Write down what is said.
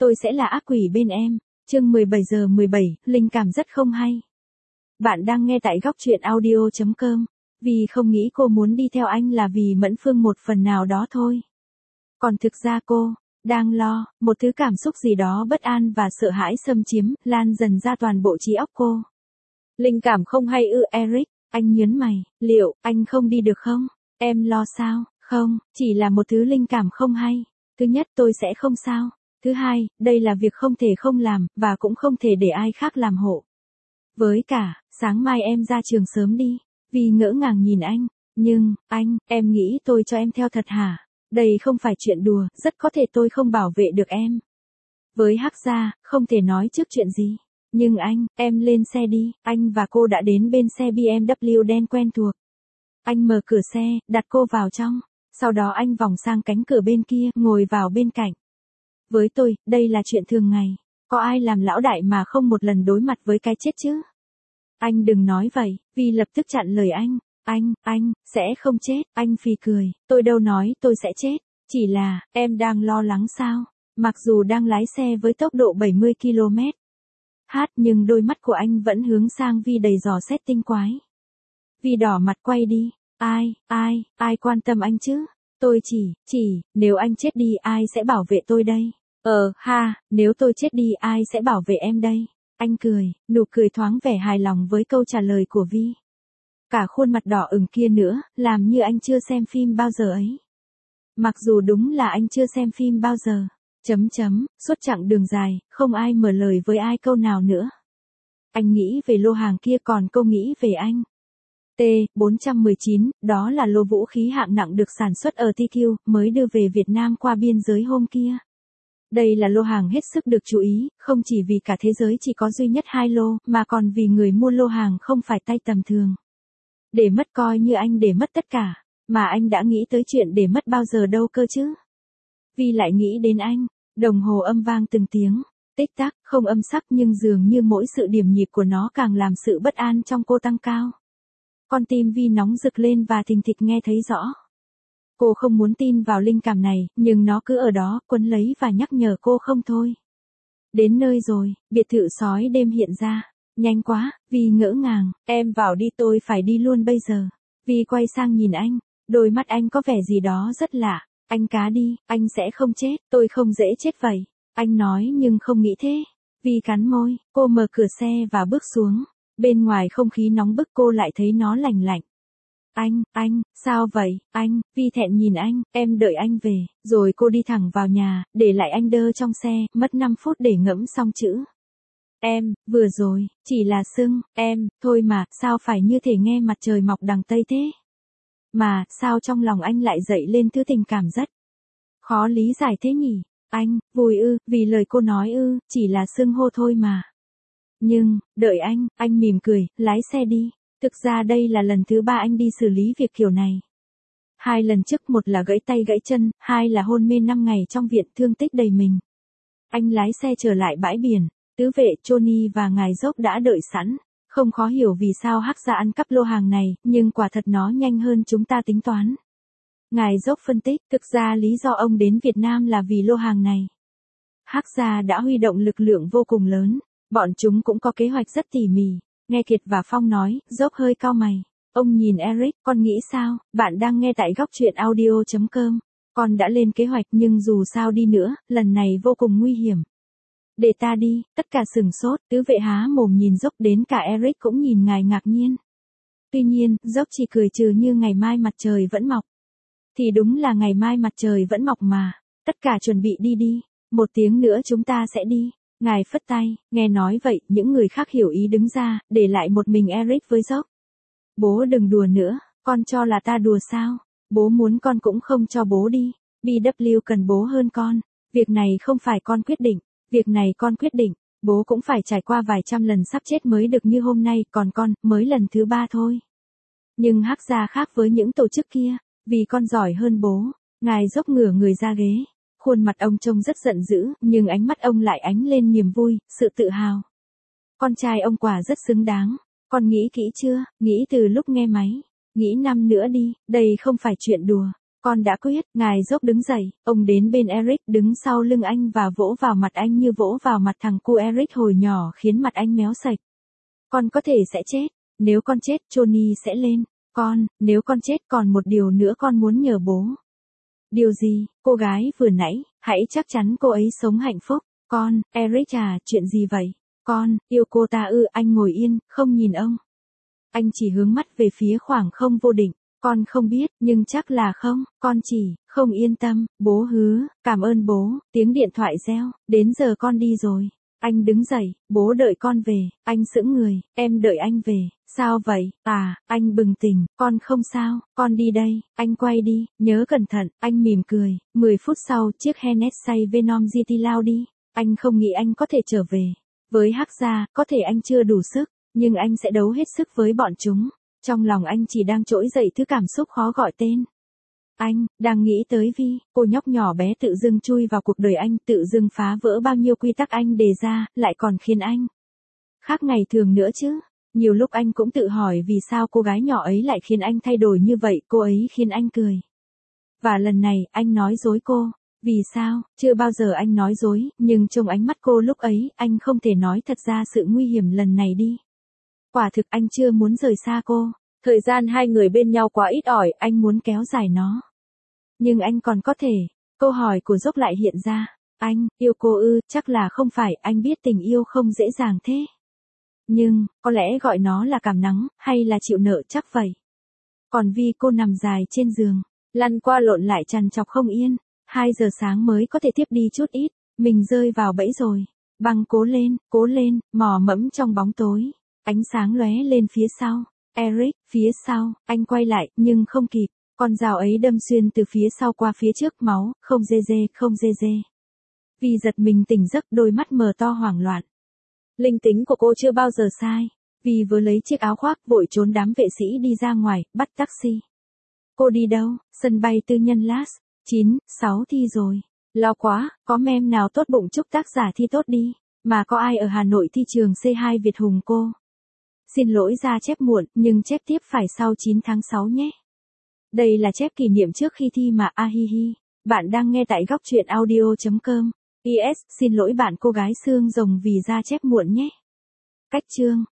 tôi sẽ là ác quỷ bên em. Chương 17:17, linh cảm rất không hay. Bạn đang nghe tại góc truyện audio.com. Vì không nghĩ cô muốn đi theo anh là vì Mẫn Phương một phần nào đó thôi. Còn thực ra cô đang lo, một thứ cảm xúc gì đó bất an và sợ hãi xâm chiếm, lan dần ra toàn bộ trí óc cô. Linh cảm không hay ư Eric, anh nhớn mày, liệu anh không đi được không? Em lo sao? Không, chỉ là một thứ linh cảm không hay. Thứ nhất, tôi sẽ không sao. Thứ hai, đây là việc không thể không làm, và cũng không thể để ai khác làm hộ. Với cả, sáng mai em ra trường sớm đi. Vì ngỡ ngàng nhìn anh. Nhưng, anh, em nghĩ tôi cho em theo thật hả? Đây không phải chuyện đùa, rất có thể tôi không bảo vệ được em. Với Hắc Gia, không thể nói trước chuyện gì. Nhưng anh, em lên xe đi. Anh và cô đã đến bên xe BMW đen quen thuộc. Anh mở cửa xe, đặt cô vào trong. Sau đó anh vòng sang cánh cửa bên kia, ngồi vào bên cạnh. Với tôi, đây là chuyện thường ngày. Có ai làm lão đại mà không một lần đối mặt với cái chết chứ? Anh đừng nói vậy, Vi lập tức chặn lời anh. Anh, sẽ không chết. Anh phì cười, tôi đâu nói tôi sẽ chết. Chỉ là, em đang lo lắng sao? Mặc dù đang lái xe với tốc độ 70 km/h, nhưng đôi mắt của anh vẫn hướng sang Vi đầy dò xét tinh quái. Vi đỏ mặt quay đi. Ai quan tâm anh chứ? Tôi nếu anh chết đi ai sẽ bảo vệ tôi đây? Nếu tôi chết đi ai sẽ bảo vệ em đây? Anh cười, nụ cười thoáng vẻ hài lòng với câu trả lời của Vi. Cả khuôn mặt đỏ ửng kia nữa, làm như anh chưa xem phim bao giờ ấy. Mặc dù đúng là anh chưa xem phim bao giờ. Suốt chặng đường dài, không ai mở lời với ai câu nào nữa. Anh nghĩ về lô hàng kia còn cô nghĩ về anh. T-419, đó là lô vũ khí hạng nặng được sản xuất ở TQ, mới đưa về Việt Nam qua biên giới hôm kia. Đây là lô hàng hết sức được chú ý, không chỉ vì cả thế giới chỉ có duy nhất 2 lô, mà còn vì người mua lô hàng không phải tay tầm thường. Để mất coi như anh để mất tất cả, mà anh đã nghĩ tới chuyện để mất bao giờ đâu cơ chứ. Vi lại nghĩ đến anh, đồng hồ âm vang từng tiếng, tích tắc, không âm sắc nhưng dường như mỗi sự điểm nhịp của nó càng làm sự bất an trong cô tăng cao. Con tim Vi nóng rực lên và thình thịch nghe thấy rõ. Cô không muốn tin vào linh cảm này, nhưng nó cứ ở đó, quấn lấy và nhắc nhở cô không thôi. Đến nơi rồi, biệt thự sói đêm hiện ra. Nhanh quá, Vi ngỡ ngàng, em vào đi tôi phải đi luôn bây giờ. Vi quay sang nhìn anh, đôi mắt anh có vẻ gì đó rất lạ. Anh cá đi, anh sẽ không chết, tôi không dễ chết vậy. Anh nói nhưng không nghĩ thế. Vi cắn môi, cô mở cửa xe và bước xuống. Bên ngoài không khí nóng bức cô lại thấy nó lạnh lạnh. Anh, sao vậy, anh? Vi thẹn nhìn anh, em đợi anh về, rồi cô đi thẳng vào nhà, để lại anh đơ trong xe, mất 5 phút để ngẫm xong chữ. Em, vừa rồi, chỉ là sưng, em, thôi mà, sao phải như thể nghe mặt trời mọc đằng Tây thế? Mà, sao trong lòng anh lại dậy lên thứ tình cảm rất khó lý giải thế nhỉ? Anh, vui ư, vì lời cô nói ư, chỉ là sưng hô thôi mà. Nhưng, đợi anh mỉm cười, lái xe đi. Thực ra đây là lần thứ 3 anh đi xử lý việc kiểu này. 2 lần trước, một là gãy tay gãy chân, 2 là hôn mê 5 ngày trong viện, thương tích đầy mình. Anh lái xe trở lại bãi biển, tứ vệ Johnny và ngài Dốc đã đợi sẵn. Không khó hiểu vì sao Hắc Gia ăn cắp lô hàng này, nhưng quả thật nó nhanh hơn chúng ta tính toán. Ngài Dốc phân tích, thực ra lý do ông đến Việt Nam là vì lô hàng này. Hắc Gia đã huy động lực lượng vô cùng lớn, bọn chúng cũng có kế hoạch rất tỉ mỉ. Nghe Kiệt và Phong nói, Dốc hơi cau mày. Ông nhìn Eric, con nghĩ sao? Bạn đang nghe tại góc truyện audio.com. Con đã lên kế hoạch nhưng dù sao đi nữa, lần này vô cùng nguy hiểm. Để ta đi, tất cả sửng sốt, tứ vệ há mồm nhìn Dốc, đến cả Eric cũng nhìn ngài ngạc nhiên. Tuy nhiên, Dốc chỉ cười trừ như ngày mai mặt trời vẫn mọc. Thì đúng là ngày mai mặt trời vẫn mọc mà. Tất cả chuẩn bị đi. 1 tiếng nữa chúng ta sẽ đi. Ngài phất tay, nghe nói vậy, những người khác hiểu ý đứng ra, để lại một mình Eric với Dốc. Bố đừng đùa nữa, con cho là ta đùa sao? Bố muốn con cũng không cho bố đi. BW cần bố hơn con. Việc này không phải con quyết định. Việc này con quyết định. Bố cũng phải trải qua vài trăm lần sắp chết mới được như hôm nay, còn con, mới lần thứ 3 thôi. Nhưng Hắc Gia khác với những tổ chức kia, vì con giỏi hơn bố. Ngài Dốc ngửa người ra ghế. Khuôn mặt ông trông rất giận dữ, nhưng ánh mắt ông lại ánh lên niềm vui, sự tự hào. Con trai ông quả rất xứng đáng. Con nghĩ kỹ chưa? Nghĩ từ lúc nghe máy. Nghĩ năm nữa đi, đây không phải chuyện đùa. Con đã quyết, ngài dốc đứng dậy, ông đến bên Eric đứng sau lưng anh và vỗ vào mặt anh như vỗ vào mặt thằng cu Eric hồi nhỏ khiến mặt anh méo sạch. Con có thể sẽ chết, nếu con chết Johnny sẽ lên. Nếu con chết còn một điều nữa con muốn nhờ bố. Điều gì, cô gái vừa nãy, hãy chắc chắn cô ấy sống hạnh phúc. Eric à, chuyện gì vậy? Con, yêu cô ta ư? Anh ngồi yên, không nhìn ông. Anh chỉ hướng mắt về phía khoảng không vô định. Con không biết, nhưng chắc là không, con chỉ, không yên tâm, bố hứa, cảm ơn bố, tiếng điện thoại reo, đến giờ con đi rồi. Anh đứng dậy, bố đợi con về, anh sững người, em đợi anh về, sao vậy, anh bừng tỉnh, con không sao, con đi đây, anh quay đi, nhớ cẩn thận, anh mỉm cười, 10 phút sau chiếc Hennessy Venom GT lao đi, anh không nghĩ anh có thể trở về. Với Hắc gia, có thể anh chưa đủ sức, nhưng anh sẽ đấu hết sức với bọn chúng. Trong lòng anh chỉ đang trỗi dậy thứ cảm xúc khó gọi tên. Anh, đang nghĩ tới Vi, cô nhóc nhỏ bé tự dưng chui vào cuộc đời anh, tự dưng phá vỡ bao nhiêu quy tắc anh đề ra, lại còn khiến anh khác ngày thường nữa chứ. Nhiều lúc anh cũng tự hỏi vì sao cô gái nhỏ ấy lại khiến anh thay đổi như vậy, cô ấy khiến anh cười. Và lần này, anh nói dối cô. Vì sao, chưa bao giờ anh nói dối, nhưng trong ánh mắt cô lúc ấy, anh không thể nói thật ra sự nguy hiểm lần này đi. Quả thực anh chưa muốn rời xa cô. Thời gian hai người bên nhau quá ít ỏi, anh muốn kéo dài nó. Nhưng anh còn có thể. Câu hỏi của Dốc lại hiện ra. Anh, yêu cô ư? Chắc là không phải, anh biết tình yêu không dễ dàng thế. Nhưng, có lẽ gọi nó là cảm nắng, hay là chịu nợ chắc vậy. Còn Vi cô nằm dài trên giường, lăn qua lộn lại trằn trọc không yên. 2 giờ sáng mới có thể tiếp đi chút ít, mình rơi vào bẫy rồi. Băng cố lên, mò mẫm trong bóng tối. Ánh sáng lóe lên phía sau. Eric, phía sau, anh quay lại, nhưng không kịp. Con dao ấy đâm xuyên từ phía sau qua phía trước, máu, không dê. Vì giật mình tỉnh giấc, đôi mắt mờ to hoảng loạn. Linh tính của cô chưa bao giờ sai. Vì vừa lấy chiếc áo khoác, vội trốn đám vệ sĩ đi ra ngoài, bắt taxi. Cô đi đâu? Sân bay tư nhân Las 9-6 thi rồi. Lo quá, có mem nào tốt bụng chúc tác giả thi tốt đi. Mà có ai ở Hà Nội thi trường C2 Việt Hùng cô? Xin lỗi ra chép muộn, nhưng chép tiếp phải sau 9 tháng 6 nhé. Đây là chép kỷ niệm trước khi thi mà ahihi. Bạn đang nghe tại góc truyện audio.com. Xin lỗi bạn cô gái xương rồng vì ra chép muộn nhé. Cách chương